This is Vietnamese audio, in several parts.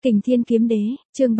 Kình Thiên Kiếm Đế, chương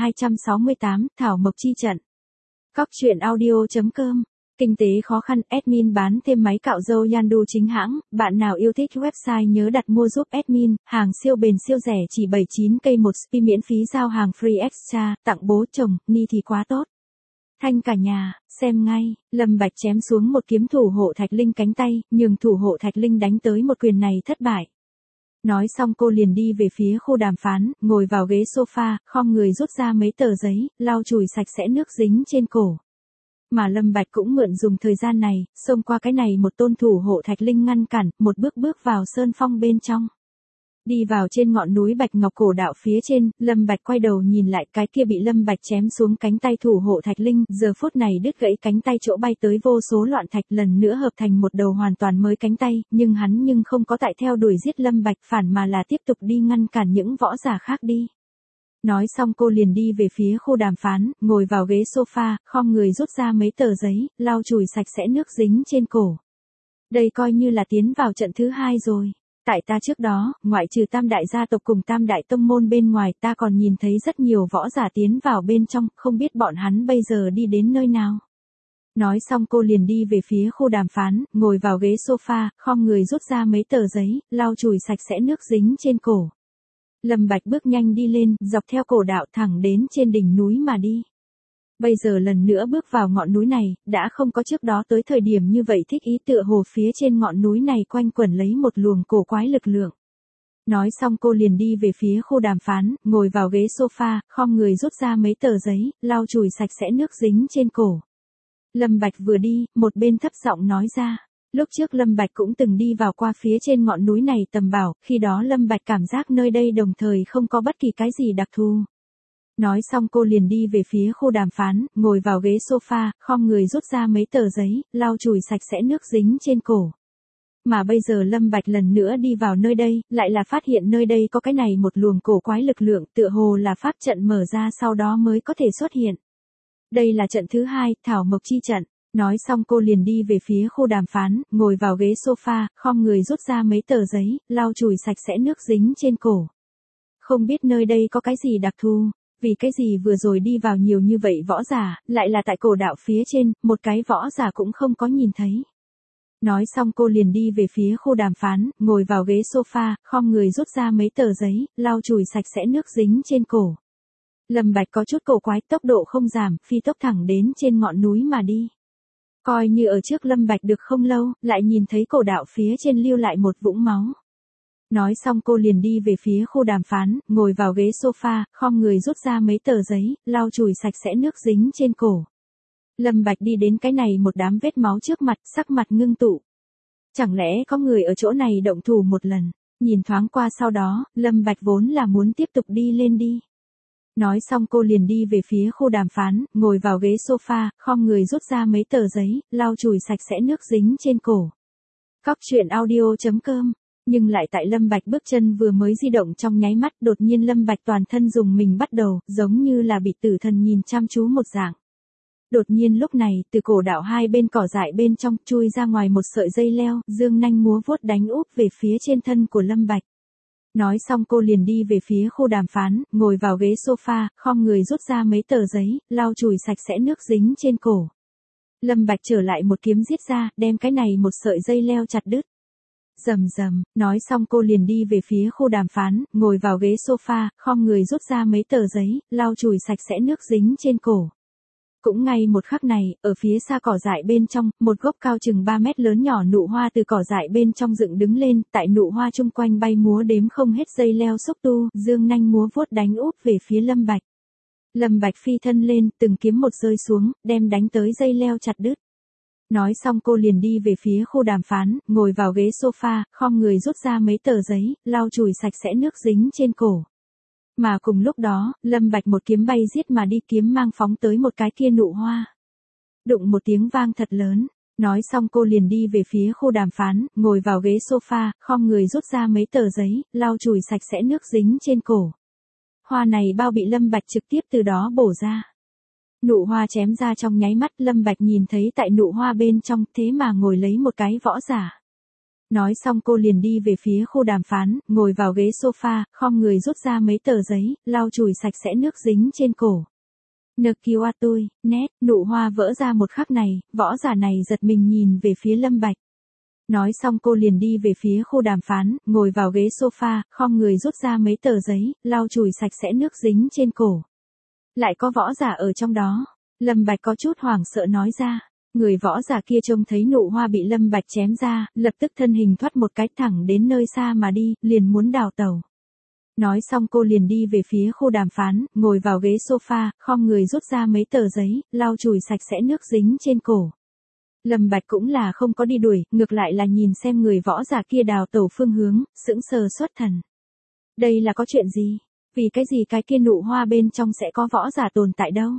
3268, Thảo Mộc Chi Trận. Cóc truyện audio.com. Kinh tế khó khăn, admin bán thêm máy cạo râu Yandu chính hãng, bạn nào yêu thích website nhớ đặt mua giúp admin, hàng siêu bền siêu rẻ chỉ 79k một spi miễn phí giao hàng free extra, tặng bố chồng, ni thì quá tốt. Thanh cả nhà, xem ngay, Lâm Bạch chém xuống một kiếm thủ hộ Thạch Linh cánh tay, nhường thủ hộ Thạch Linh đánh tới một quyền này thất bại. Nói xong cô liền đi về phía khu đàm phán, ngồi vào ghế sofa, khom người rút ra mấy tờ giấy, lau chùi sạch sẽ nước dính trên cổ. Mà Lâm Bạch cũng mượn dùng thời gian này, xông qua cái này một tôn thủ hộ Thạch Linh ngăn cản, một bước bước vào sơn phong bên trong. Đi vào trên ngọn núi Bạch Ngọc cổ đạo phía trên, Lâm Bạch quay đầu nhìn lại cái kia bị Lâm Bạch chém xuống cánh tay thủ hộ Thạch Linh, giờ phút này đứt gãy cánh tay chỗ bay tới vô số loạn thạch lần nữa hợp thành một đầu hoàn toàn mới cánh tay, nhưng hắn không có tại theo đuổi giết Lâm Bạch phản mà là tiếp tục đi ngăn cản những võ giả khác đi. Nói xong cô liền đi về phía khu đàm phán, ngồi vào ghế sofa, khom người rút ra mấy tờ giấy, lau chùi sạch sẽ nước dính trên cổ. Đây coi như là tiến vào trận thứ 2 rồi. Tại ta trước đó, ngoại trừ tam đại gia tộc cùng tam đại tông môn bên ngoài ta còn nhìn thấy rất nhiều võ giả tiến vào bên trong, không biết bọn hắn bây giờ đi đến nơi nào. Nói xong cô liền đi về phía khu đàm phán, ngồi vào ghế sofa, khom người rút ra mấy tờ giấy, lau chùi sạch sẽ nước dính trên cổ. Lâm Bạch bước nhanh đi lên, dọc theo cổ đạo thẳng đến trên đỉnh núi mà đi. Bây giờ lần nữa bước vào ngọn núi này, đã không có trước đó tới thời điểm như vậy thích ý tựa hồ phía trên ngọn núi này quanh quẩn lấy một luồng cổ quái lực lượng. Nói xong cô liền đi về phía khu đàm phán, ngồi vào ghế sofa, khom người rút ra mấy tờ giấy, lau chùi sạch sẽ nước dính trên cổ. Lâm Bạch vừa đi, một bên thấp giọng nói ra. Lúc trước Lâm Bạch cũng từng đi vào qua phía trên ngọn núi này tầm bảo, khi đó Lâm Bạch cảm giác nơi đây đồng thời không có bất kỳ cái gì đặc thù. Nói xong cô liền đi về phía khu đàm phán, ngồi vào ghế sofa, khom người rút ra mấy tờ giấy, lau chùi sạch sẽ nước dính trên cổ. Mà bây giờ Lâm Bạch lần nữa đi vào nơi đây, lại là phát hiện nơi đây có cái này một luồng cổ quái lực lượng, tựa hồ là pháp trận mở ra sau đó mới có thể xuất hiện. Đây là trận thứ 2, Thảo Mộc Chi Trận. Nói xong cô liền đi về phía khu đàm phán, ngồi vào ghế sofa, khom người rút ra mấy tờ giấy, lau chùi sạch sẽ nước dính trên cổ. Không biết nơi đây có cái gì đặc thù, vì cái gì vừa rồi đi vào nhiều như vậy võ giả, lại là tại cổ đạo phía trên, một cái võ giả cũng không có nhìn thấy. Nói xong cô liền đi về phía khu đàm phán, ngồi vào ghế sofa, khom người rút ra mấy tờ giấy, lau chùi sạch sẽ nước dính trên cổ. Lâm Bạch có chút cổ quái, tốc độ không giảm, phi tốc thẳng đến trên ngọn núi mà đi. Coi như ở trước Lâm Bạch được không lâu, lại nhìn thấy cổ đạo phía trên lưu lại một vũng máu. Nói xong cô liền đi về phía khu đàm phán, ngồi vào ghế sofa, khom người rút ra mấy tờ giấy, lau chùi sạch sẽ nước dính trên cổ. Lâm Bạch đi đến cái này một đám vết máu trước mặt, sắc mặt ngưng tụ. Chẳng lẽ có người ở chỗ này động thủ một lần, nhìn thoáng qua sau đó, Lâm Bạch vốn là muốn tiếp tục đi lên đi. Nói xong cô liền đi về phía khu đàm phán, ngồi vào ghế sofa, khom người rút ra mấy tờ giấy, lau chùi sạch sẽ nước dính trên cổ. Cóc truyện audio.com. Nhưng lại tại Lâm Bạch bước chân vừa mới di động trong nháy mắt, đột nhiên Lâm Bạch toàn thân dùng mình bắt đầu, giống như là bị tử thần nhìn chăm chú một dạng. Đột nhiên lúc này, từ cổ đạo hai bên cỏ dại bên trong, chui ra ngoài một sợi dây leo, dương nanh múa vuốt đánh úp về phía trên thân của Lâm Bạch. Nói xong cô liền đi về phía khu đàm phán, ngồi vào ghế sofa, khom người rút ra mấy tờ giấy, lau chùi sạch sẽ nước dính trên cổ. Lâm Bạch trở lại một kiếm giết ra, đem cái này một sợi dây leo chặt đứt. Rầm rầm, nói xong cô liền đi về phía khu đàm phán, ngồi vào ghế sofa, khom người rút ra mấy tờ giấy, lau chùi sạch sẽ nước dính trên cổ. Cũng ngay một khắc này, ở phía xa cỏ dại bên trong, một gốc cao chừng 3 mét lớn nhỏ nụ hoa từ cỏ dại bên trong dựng đứng lên, tại nụ hoa chung quanh bay múa đếm không hết dây leo xúc tu, dương nanh múa vuốt đánh úp về phía Lâm Bạch. Lâm Bạch phi thân lên, từng kiếm một rơi xuống, đem đánh tới dây leo chặt đứt. Nói xong cô liền đi về phía khu đàm phán, ngồi vào ghế sofa, khom người rút ra mấy tờ giấy, lau chùi sạch sẽ nước dính trên cổ. Mà cùng lúc đó, Lâm Bạch một kiếm bay giết mà đi, kiếm mang phóng tới một cái kia nụ hoa. Đụng một tiếng vang thật lớn. Nói xong cô liền đi về phía khu đàm phán, ngồi vào ghế sofa, khom người rút ra mấy tờ giấy, lau chùi sạch sẽ nước dính trên cổ. Hoa này bao bị Lâm Bạch trực tiếp từ đó bổ ra. Nụ hoa chém ra trong nháy mắt, Lâm Bạch nhìn thấy tại nụ hoa bên trong, thế mà ngồi lấy một cái võ giả. Nói xong cô liền đi về phía khu đàm phán, ngồi vào ghế sofa, khom người rút ra mấy tờ giấy, lau chùi sạch sẽ nước dính trên cổ. Nực kiêu a tôi, nét, nụ hoa vỡ ra một khắc này, võ giả này giật mình nhìn về phía Lâm Bạch. Nói xong cô liền đi về phía khu đàm phán, ngồi vào ghế sofa, khom người rút ra mấy tờ giấy, lau chùi sạch sẽ nước dính trên cổ. Lại có võ giả ở trong đó. Lâm Bạch có chút hoảng sợ nói ra. Người võ giả kia trông thấy nụ hoa bị Lâm Bạch chém ra, lập tức thân hình thoát một cái thẳng đến nơi xa mà đi, liền muốn đào tẩu. Nói xong cô liền đi về phía khu đàm phán, ngồi vào ghế sofa, khom người rút ra mấy tờ giấy, lau chùi sạch sẽ nước dính trên cổ. Lâm Bạch cũng là không có đi đuổi, ngược lại là nhìn xem người võ giả kia đào tẩu phương hướng, sững sờ xuất thần. Đây là có chuyện gì? Vì cái gì cái kia nụ hoa bên trong sẽ có võ giả tồn tại đâu?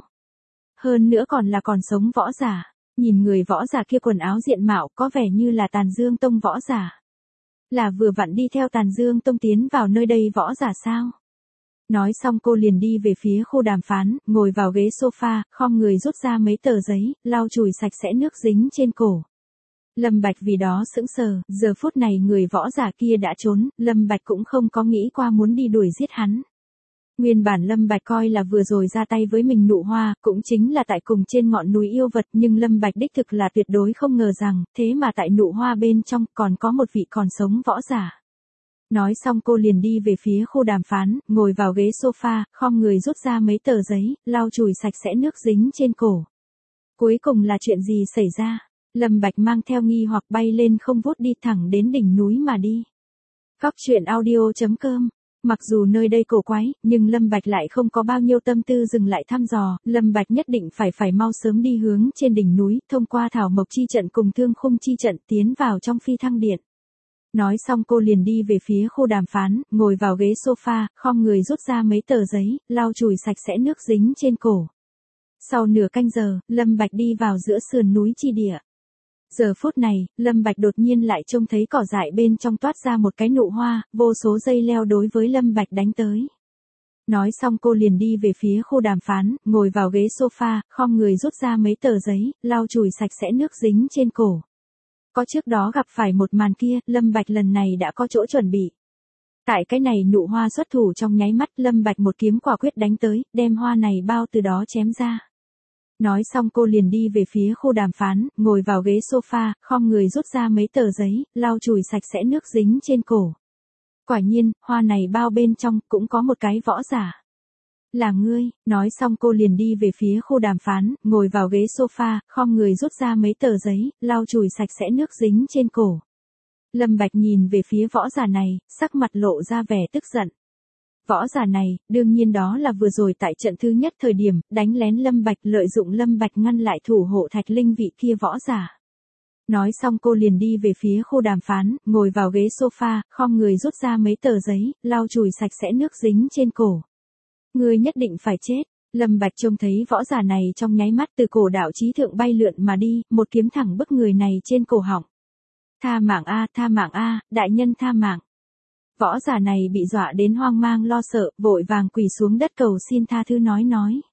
Hơn nữa còn là còn sống võ giả. Nhìn người võ giả kia quần áo diện mạo có vẻ như là Tàn Dương Tông võ giả. Là vừa vặn đi theo Tàn Dương Tông tiến vào nơi đây võ giả sao? Nói xong cô liền đi về phía khu đàm phán, ngồi vào ghế sofa, khom người rút ra mấy tờ giấy, lau chùi sạch sẽ nước dính trên cổ. Lâm Bạch vì đó sững sờ, giờ phút này người võ giả kia đã trốn, Lâm Bạch cũng không có nghĩ qua muốn đi đuổi giết hắn. Nguyên bản Lâm Bạch coi là vừa rồi ra tay với mình nụ hoa, cũng chính là tại cùng trên ngọn núi yêu vật, nhưng Lâm Bạch đích thực là tuyệt đối không ngờ rằng, thế mà tại nụ hoa bên trong còn có một vị còn sống võ giả. Nói xong cô liền đi về phía khu đàm phán, ngồi vào ghế sofa, khom người rút ra mấy tờ giấy, lau chùi sạch sẽ nước dính trên cổ. Cuối cùng là chuyện gì xảy ra? Lâm Bạch mang theo nghi hoặc bay lên không vút đi thẳng đến đỉnh núi mà đi. Cóc truyện audio.com. Mặc dù nơi đây cổ quái, nhưng Lâm Bạch lại không có bao nhiêu tâm tư dừng lại thăm dò, Lâm Bạch nhất định phải mau sớm đi hướng trên đỉnh núi, thông qua thảo mộc chi trận cùng thương khung chi trận tiến vào trong phi thăng điện. Nói xong cô liền đi về phía khu đàm phán, ngồi vào ghế sofa, khom người rút ra mấy tờ giấy, lau chùi sạch sẽ nước dính trên cổ. Sau nửa canh giờ, Lâm Bạch đi vào giữa sườn núi chi địa. Giờ phút này, Lâm Bạch đột nhiên lại trông thấy cỏ dại bên trong toát ra một cái nụ hoa, vô số dây leo đối với Lâm Bạch đánh tới. Nói xong cô liền đi về phía khu đàm phán, ngồi vào ghế sofa, khom người rút ra mấy tờ giấy, lau chùi sạch sẽ nước dính trên cổ. Có trước đó gặp phải một màn kia, Lâm Bạch lần này đã có chỗ chuẩn bị. Tại cái này nụ hoa xuất thủ trong nháy mắt, Lâm Bạch một kiếm quả quyết đánh tới, đem hoa này bao từ đó chém ra. Nói xong cô liền đi về phía khu đàm phán, ngồi vào ghế sofa, khom người rút ra mấy tờ giấy, lau chùi sạch sẽ nước dính trên cổ. Quả nhiên, hoa này bao bên trong cũng có một cái võ giả. Là ngươi, nói xong cô liền đi về phía khu đàm phán, ngồi vào ghế sofa, khom người rút ra mấy tờ giấy, lau chùi sạch sẽ nước dính trên cổ. Lâm Bạch nhìn về phía võ giả này, sắc mặt lộ ra vẻ tức giận. Võ giả này, đương nhiên đó là vừa rồi tại trận thứ nhất thời điểm, đánh lén Lâm Bạch, lợi dụng Lâm Bạch ngăn lại thủ hộ Thạch Linh vị kia võ giả. Nói xong cô liền đi về phía khu đàm phán, ngồi vào ghế sofa, khom người rút ra mấy tờ giấy, lau chùi sạch sẽ nước dính trên cổ. Ngươi nhất định phải chết. Lâm Bạch trông thấy võ giả này trong nháy mắt từ cổ đạo chí thượng bay lượn mà đi, một kiếm thẳng bức người này trên cổ họng. Tha mạng a, đại nhân tha mạng. Võ giả này bị dọa đến hoang mang lo sợ, vội vàng quỳ xuống đất cầu xin tha thứ nói.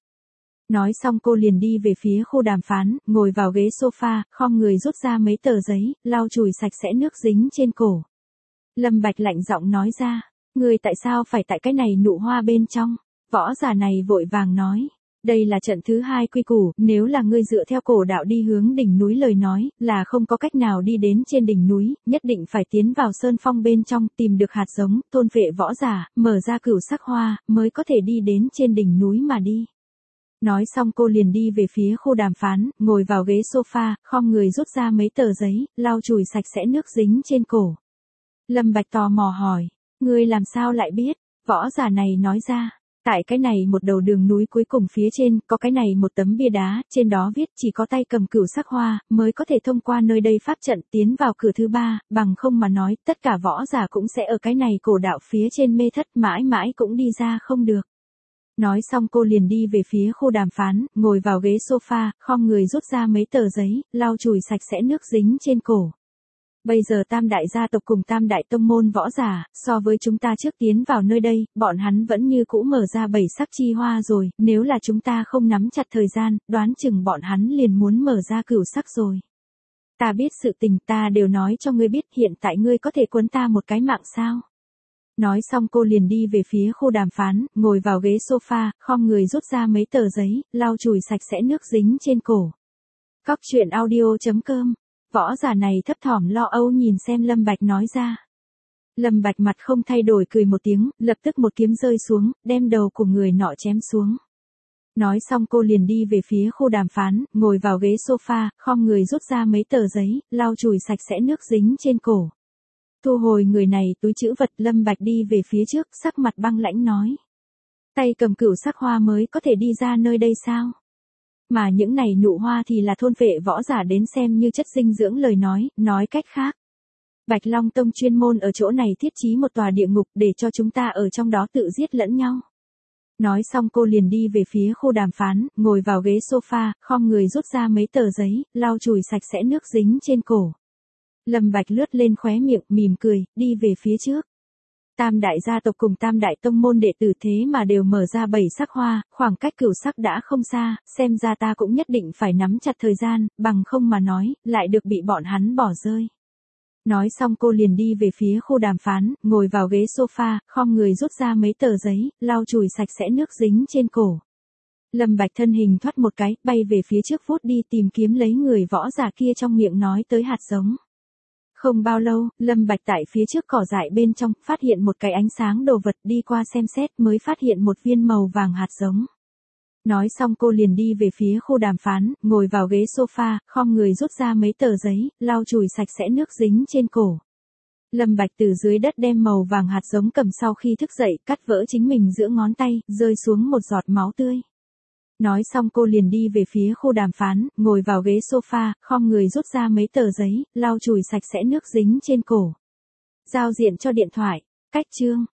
Nói xong cô liền đi về phía khu đàm phán, ngồi vào ghế sofa, khom người rút ra mấy tờ giấy, lau chùi sạch sẽ nước dính trên cổ. Lâm Bạch lạnh giọng nói ra, ngươi tại sao phải tại cái này nụ hoa bên trong? Võ giả này vội vàng nói, đây là trận thứ 2 quy củ, nếu là ngươi dựa theo cổ đạo đi hướng đỉnh núi lời nói, là không có cách nào đi đến trên đỉnh núi, nhất định phải tiến vào sơn phong bên trong, tìm được hạt giống, thôn vệ võ giả, mở ra cửu sắc hoa, mới có thể đi đến trên đỉnh núi mà đi. Nói xong cô liền đi về phía khu đàm phán, ngồi vào ghế sofa, khom người rút ra mấy tờ giấy, lau chùi sạch sẽ nước dính trên cổ. Lâm Bạch tò mò hỏi, ngươi làm sao lại biết? Võ giả này nói ra, tại cái này một đầu đường núi cuối cùng phía trên, có cái này một tấm bia đá, trên đó viết chỉ có tay cầm cửu sắc hoa, mới có thể thông qua nơi đây pháp trận tiến vào cửa thứ 3, bằng không mà nói, tất cả võ giả cũng sẽ ở cái này cổ đạo phía trên mê thất mãi mãi cũng đi ra không được. Nói xong cô liền đi về phía khu đàm phán, ngồi vào ghế sofa, khom người rút ra mấy tờ giấy, lau chùi sạch sẽ nước dính trên cổ. Bây giờ tam đại gia tộc cùng tam đại tông môn võ giả, so với chúng ta trước tiến vào nơi đây, bọn hắn vẫn như cũ mở ra 7 sắc chi hoa rồi, nếu là chúng ta không nắm chặt thời gian, đoán chừng bọn hắn liền muốn mở ra cửu sắc rồi. Ta biết sự tình, ta đều nói cho ngươi biết, hiện tại ngươi có thể quấn ta một cái mạng sao? Nói xong cô liền đi về phía khu đàm phán, ngồi vào ghế sofa, khom người rút ra mấy tờ giấy, lau chùi sạch sẽ nước dính trên cổ. Cóc truyện audio.com. Võ giả này thấp thỏm lo âu nhìn xem Lâm Bạch nói ra. Lâm Bạch mặt không thay đổi cười một tiếng, lập tức một kiếm rơi xuống, đem đầu của người nọ chém xuống. Nói xong cô liền đi về phía khu đàm phán, ngồi vào ghế sofa, khom người rút ra mấy tờ giấy, lau chùi sạch sẽ nước dính trên cổ. Thu hồi người này túi trữ vật, Lâm Bạch đi về phía trước, sắc mặt băng lãnh nói. Tay cầm cửu sắc hoa mới có thể đi ra nơi đây sao? Mà những này nụ hoa thì là thôn vệ võ giả đến xem như chất dinh dưỡng lời nói cách khác. Bạch Long Tông chuyên môn ở chỗ này thiết trí một tòa địa ngục để cho chúng ta ở trong đó tự giết lẫn nhau. Nói xong cô liền đi về phía khu đàm phán, ngồi vào ghế sofa, khom người rút ra mấy tờ giấy, lau chùi sạch sẽ nước dính trên cổ. Lâm Bạch lướt lên khóe miệng, mỉm cười, đi về phía trước. Tam đại gia tộc cùng tam đại tông môn đệ tử thế mà đều mở ra 7 sắc hoa, khoảng cách cửu sắc đã không xa, xem ra ta cũng nhất định phải nắm chặt thời gian, bằng không mà nói, lại được bị bọn hắn bỏ rơi. Nói xong cô liền đi về phía khu đàm phán, ngồi vào ghế sofa, khom người rút ra mấy tờ giấy, lau chùi sạch sẽ nước dính trên cổ. Lâm Bạch thân hình thoát một cái, bay về phía trước vút đi tìm kiếm lấy người võ giả kia trong miệng nói tới hạt giống. Không bao lâu, Lâm Bạch tại phía trước cỏ dại bên trong, phát hiện một cái ánh sáng đồ vật, đi qua xem xét mới phát hiện một viên màu vàng hạt giống. Nói xong cô liền đi về phía khu đàm phán, ngồi vào ghế sofa, khom người rút ra mấy tờ giấy, lau chùi sạch sẽ nước dính trên cổ. Lâm Bạch từ dưới đất đem màu vàng hạt giống cầm sau khi thức dậy, cắt vỡ chính mình giữa ngón tay, rơi xuống một giọt máu tươi. Nói xong cô liền đi về phía khu đàm phán, ngồi vào ghế sofa, khom người rút ra mấy tờ giấy, lau chùi sạch sẽ nước dính trên cổ. Giao diện cho điện thoại. Cách chương.